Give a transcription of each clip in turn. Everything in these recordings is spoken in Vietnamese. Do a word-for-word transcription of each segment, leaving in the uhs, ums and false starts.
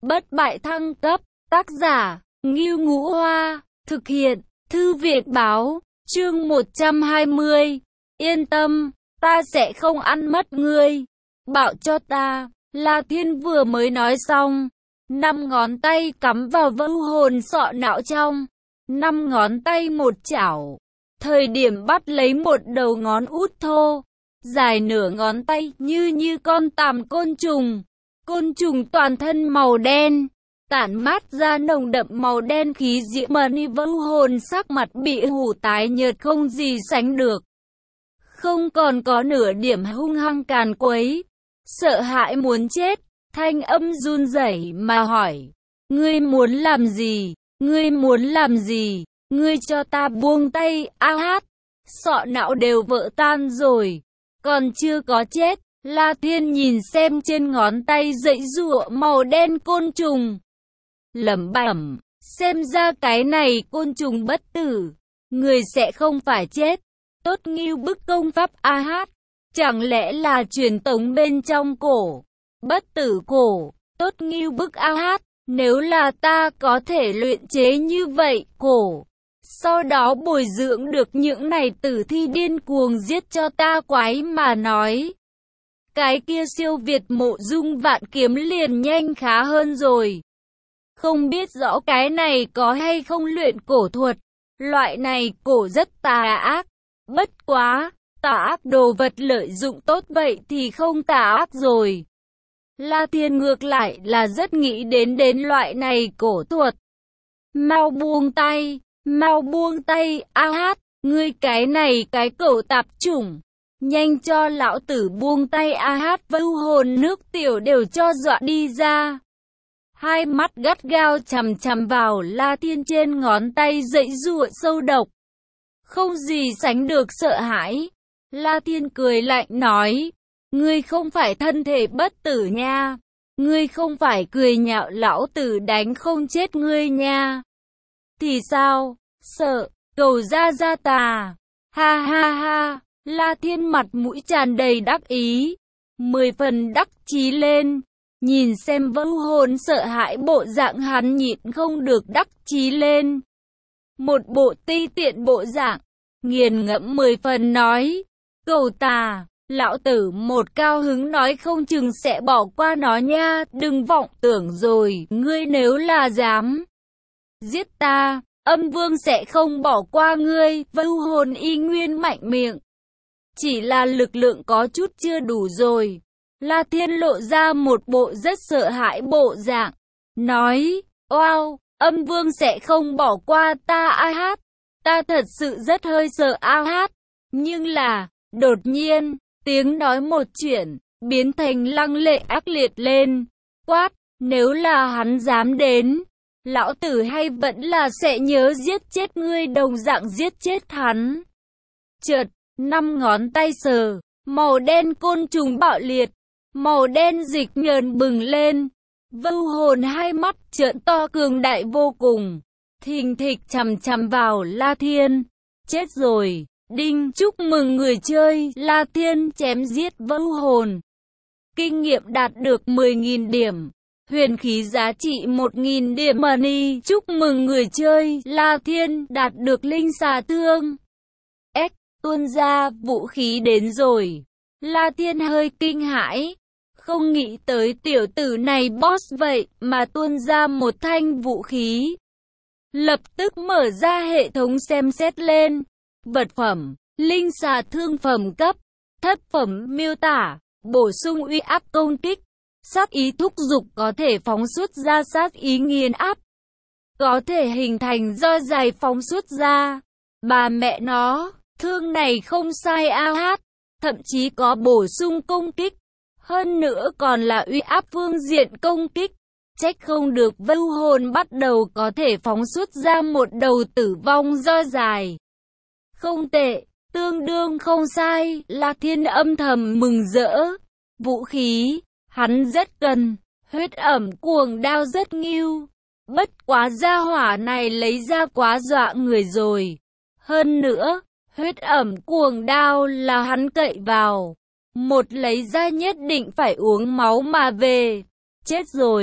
Bất bại thăng cấp, tác giả, Ngưu Ngũ Hoa, thực hiện, Thư viện báo, chương một trăm hai mươi, yên tâm, ta sẽ không ăn mất ngươi, bảo cho ta, La Thiên vừa mới nói xong, năm ngón tay cắm vào vưu hồn sọ não trong, năm ngón tay một chảo, thời điểm bắt lấy một đầu ngón út thô, dài nửa ngón tay như như con tằm côn trùng, côn trùng toàn thân màu đen, tản mát ra nồng đậm màu đen khí diễm mà ni vưu hồn sắc mặt bị hủ tái nhợt không gì sánh được. Không còn có nửa điểm hung hăng càn quấy, sợ hãi muốn chết, thanh âm run rẩy mà hỏi, ngươi muốn làm gì, ngươi muốn làm gì, ngươi cho ta buông tay, a hát, sọ não đều vỡ tan rồi, còn chưa có chết. La Thiên nhìn xem trên ngón tay dãy giụa màu đen côn trùng, lẩm bẩm, xem ra cái này côn trùng bất tử, người sẽ không phải chết. Tốt Ngưu bức công pháp a hát, chẳng lẽ là truyền tống bên trong cổ, bất tử cổ, tốt Ngưu bức a hát, nếu là ta có thể luyện chế như vậy cổ, sau đó bồi dưỡng được những này tử thi điên cuồng giết cho ta quái mà nói, cái kia siêu việt mộ dung vạn kiếm liền nhanh khá hơn rồi. Không biết rõ cái này có hay không luyện cổ thuật, loại này cổ rất tà ác, bất quá, tà ác đồ vật lợi dụng tốt vậy thì không tà ác rồi. La Thiên ngược lại là rất nghĩ đến đến loại này cổ thuật. Mau buông tay, mau buông tay, a hát, ngươi cái này cái cẩu tạp chủng. Nhanh cho lão tử buông tay, a hát vưu hồn nước tiểu đều cho dọa đi ra. Hai mắt gắt gao chằm chằm vào La Thiên trên ngón tay dãy giụa sâu độc. Không gì sánh được sợ hãi. La Thiên cười lạnh nói, ngươi không phải thân thể bất tử nha. Ngươi không phải cười nhạo lão tử đánh không chết ngươi nha. Thì sao? Sợ, cầu ra ra tà. Ha ha ha. La Thiên mặt mũi tràn đầy đắc ý, mười phần đắc chí lên, nhìn xem vưu hồn sợ hãi bộ dạng hắn nhịn không được đắc chí lên. Một bộ ti tiện bộ dạng, nghiền ngẫm mười phần nói, cầu tà, lão tử một cao hứng nói không chừng sẽ bỏ qua nó nha, đừng vọng tưởng rồi, ngươi nếu là dám giết ta, âm vương sẽ không bỏ qua ngươi, vưu hồn y nguyên mạnh miệng. Chỉ là lực lượng có chút chưa đủ rồi. La Thiên lộ ra một bộ rất sợ hãi bộ dạng. Nói, wow, âm vương sẽ không bỏ qua ta a hát. Ta thật sự rất hơi sợ a hát. Nhưng là, đột nhiên, tiếng nói một chuyện, biến thành lăng lệ ác liệt lên. Quát, nếu là hắn dám đến, lão tử hay vẫn là sẽ nhớ giết chết ngươi đồng dạng giết chết hắn. Chợt, năm ngón tay sờ, màu đen côn trùng bạo liệt, màu đen dịch nhờn bừng lên, vưu hồn hai mắt trợn to cường đại vô cùng, thình thịch chằm chằm vào La Thiên. Chết rồi, đinh, chúc mừng người chơi, La Thiên chém giết vưu hồn. Kinh nghiệm đạt được mười nghìn điểm, huyền khí giá trị một nghìn điểm money, chúc mừng người chơi, La Thiên đạt được linh xà thương. X tuôn ra, vũ khí đến rồi. La Thiên hơi kinh hãi, không nghĩ tới tiểu tử này boss vậy mà tuôn ra một thanh vũ khí. Lập tức mở ra hệ thống xem xét lên. Vật phẩm, linh xà thương phẩm cấp, thất phẩm miêu tả, bổ sung uy áp công kích, sát ý thúc dục có thể phóng xuất ra sát ý nghiền áp, có thể hình thành do dài phóng xuất ra. Bà mẹ nó, thương này không sai a hát, thậm chí có bổ sung công kích, hơn nữa còn là uy áp phương diện công kích. Trách không được vưu hồn bắt đầu có thể phóng xuất ra một đầu tử vong do dài. Không tệ, tương đương không sai, La Thiên âm thầm mừng rỡ. Vũ khí, hắn rất cần, huyết ẩm cuồng đao rất nghiêu. Bất quá gia hỏa này lấy ra quá dọa người rồi. Hơn nữa, huyết ẩm cuồng đao là hắn cậy vào. Một lấy ra nhất định phải uống máu mà về. Chết rồi,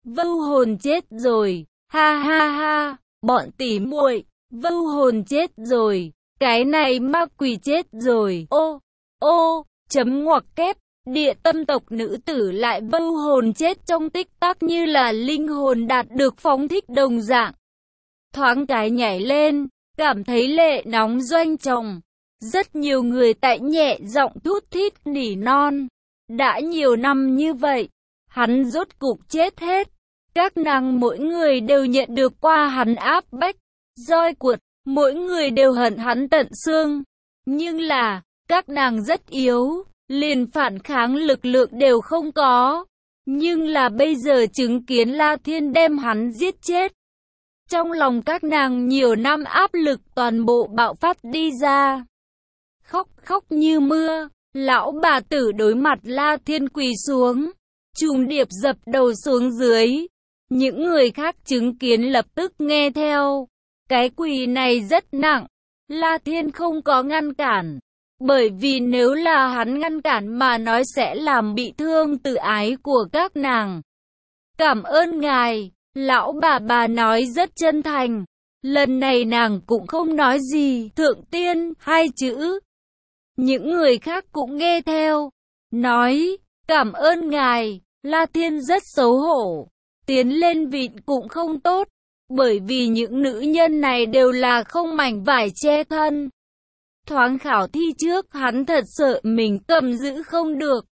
Vưu hồn chết rồi, ha ha ha, bọn tỉ muội, vưu hồn chết rồi, cái này ma quỷ chết rồi, ô, ô, chấm ngoặc kép, địa tâm tộc nữ tử lại vưu hồn chết trong tích tắc như là linh hồn đạt được phóng thích đồng dạng. Thoáng cái nhảy lên, cảm thấy lệ nóng doanh chồng. Rất nhiều người tại nhẹ giọng thút thít nỉ non. Đã nhiều năm như vậy, hắn rốt cục chết hết. Các nàng mỗi người đều nhận được qua hắn áp bách, roi cuột, mỗi người đều hận hắn tận xương. Nhưng là, các nàng rất yếu, liền phản kháng lực lượng đều không có. Nhưng là bây giờ chứng kiến La Thiên đem hắn giết chết. Trong lòng các nàng nhiều năm áp lực toàn bộ bạo phát đi ra. Khóc khóc như mưa, lão bà tử đối mặt La Thiên quỳ xuống, trùng điệp dập đầu xuống dưới. Những người khác chứng kiến lập tức nghe theo. Cái quỳ này rất nặng, La Thiên không có ngăn cản. Bởi vì nếu là hắn ngăn cản mà nói sẽ làm bị thương tự ái của các nàng. Cảm ơn ngài, lão bà bà nói rất chân thành. Lần này nàng cũng không nói gì, thượng tiên, hai chữ. Những người khác cũng nghe theo, nói, cảm ơn ngài. La Thiên rất xấu hổ, tiến lên vịn cũng không tốt, bởi vì những nữ nhân này đều là không mảnh vải che thân. Thoáng khảo thi trước hắn thật sợ mình cầm giữ không được.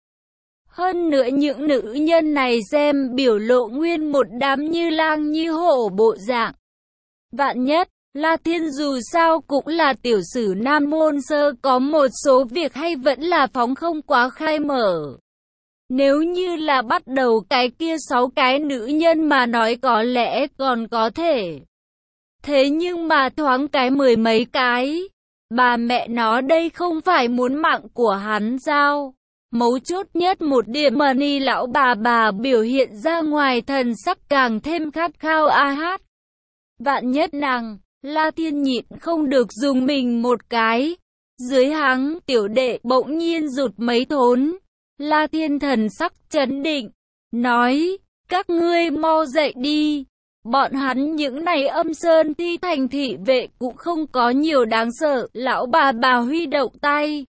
Hơn nữa những nữ nhân này xem biểu lộ nguyên một đám như lang như hổ bộ dạng. Vạn nhất, La Thiên dù sao cũng là tiểu sử nam môn sơ, có một số việc hay vẫn là phóng không quá khai mở. Nếu như là bắt đầu cái kia sáu cái nữ nhân mà nói có lẽ còn có thể. Thế nhưng mà thoáng cái mười mấy cái. Bà mẹ nó đây không phải muốn mạng của hắn sao? Mấu chốt nhất một điểm mà ni lão bà bà biểu hiện ra ngoài thần sắc càng thêm khát khao a hát. Vạn nhất nàng, La Thiên nhịn không được dùng mình một cái. Dưới háng tiểu đệ bỗng nhiên rụt mấy thốn. La Thiên thần sắc chấn định, nói, các ngươi mau dậy đi. Bọn hắn những này âm sơn thi thành thị vệ cũng không có nhiều đáng sợ. Lão bà bà huy động tay,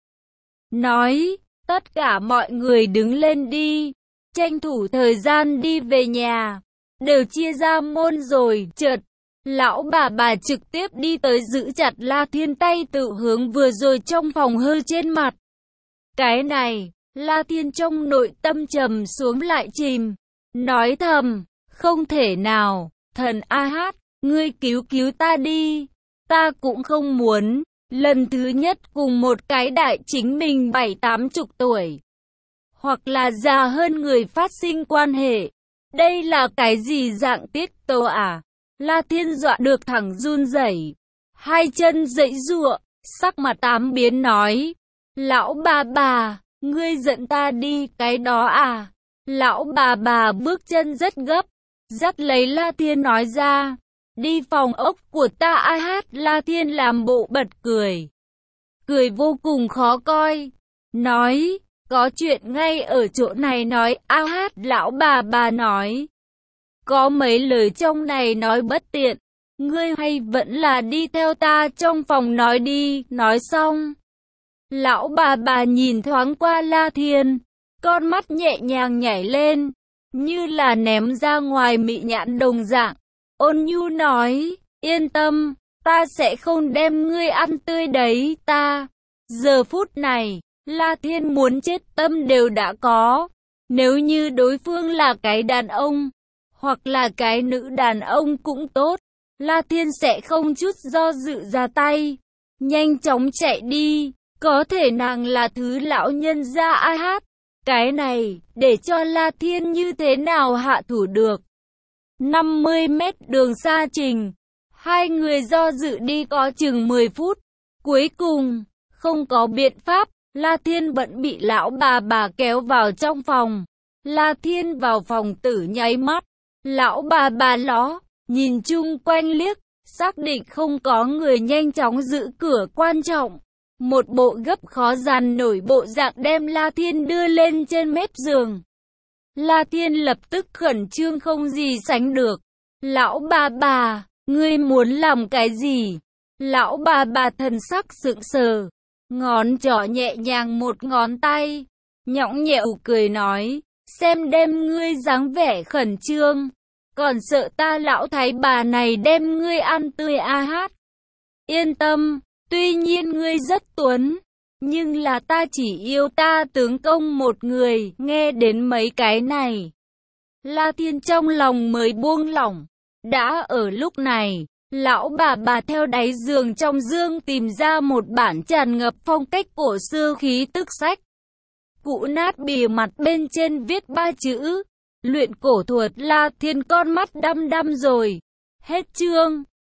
nói, tất cả mọi người đứng lên đi, tranh thủ thời gian đi về nhà. Đều chia ra môn rồi, chợt lão bà bà trực tiếp đi tới giữ chặt La Thiên tay tự hướng vừa rồi trong phòng hư trên mặt. Cái này, La Thiên trong nội tâm trầm xuống lại chìm, nói thầm, không thể nào, thần a hát, ngươi cứu cứu ta đi, ta cũng không muốn, lần thứ nhất cùng một cái đại chính mình bảy tám chục tuổi, hoặc là già hơn người phát sinh quan hệ, đây là cái gì dạng tiết tấu à? La Thiên dọa được thẳng run rẩy, hai chân giãy giụa, sắc mặt tám biến nói, lão bà bà, ngươi giận ta đi cái đó à? Lão bà bà bước chân rất gấp, dắt lấy La Thiên nói ra, đi phòng ốc của ta a hát. La Thiên làm bộ bật cười, cười vô cùng khó coi, nói, có chuyện ngay ở chỗ này nói a hát. Lão bà bà nói, có mấy lời trong này nói bất tiện, ngươi hay vẫn là đi theo ta trong phòng nói đi. Nói xong, lão bà bà nhìn thoáng qua La Thiên, con mắt nhẹ nhàng nhảy lên, như là ném ra ngoài mị nhãn đồng dạng, ôn nhu nói, yên tâm, ta sẽ không đem ngươi ăn tươi đấy. Ta, giờ phút này, La Thiên muốn chết tâm đều đã có, nếu như đối phương là cái đàn ông, hoặc là cái nữ đàn ông cũng tốt, La Thiên sẽ không chút do dự ra tay, nhanh chóng chạy đi. Có thể nàng là thứ lão nhân gia a hát, cái này, để cho La Thiên như thế nào hạ thủ được. năm mươi mét đường xa trình, hai người do dự đi có chừng mười phút, cuối cùng, không có biện pháp, La Thiên vẫn bị lão bà bà kéo vào trong phòng. La Thiên vào phòng tử nháy mắt, lão bà bà ló, nhìn chung quanh liếc, xác định không có người nhanh chóng giữ cửa quan trọng. Một bộ gấp khó dàn nổi bộ dạng đem La Thiên đưa lên trên mép giường. La Thiên lập tức khẩn trương không gì sánh được. Lão bà bà, ngươi muốn làm cái gì? Lão bà bà thần sắc sững sờ, ngón trỏ nhẹ nhàng một ngón tay, nhõng nhẽo cười nói, xem đem ngươi dáng vẻ khẩn trương, còn sợ ta lão thái bà này đem ngươi ăn tươi a hát. Yên tâm, tuy nhiên ngươi rất tuấn, nhưng là ta chỉ yêu ta tướng công một người, nghe đến mấy cái này. La Thiên trong lòng mới buông lỏng. Đã ở lúc này, lão bà bà theo đáy giường trong dương tìm ra một bản tràn ngập phong cách cổ xưa khí tức sách. Cũ nát bìa mặt bên trên viết ba chữ, luyện cổ thuật. La Thiên con mắt đăm đăm rồi. Hết chương.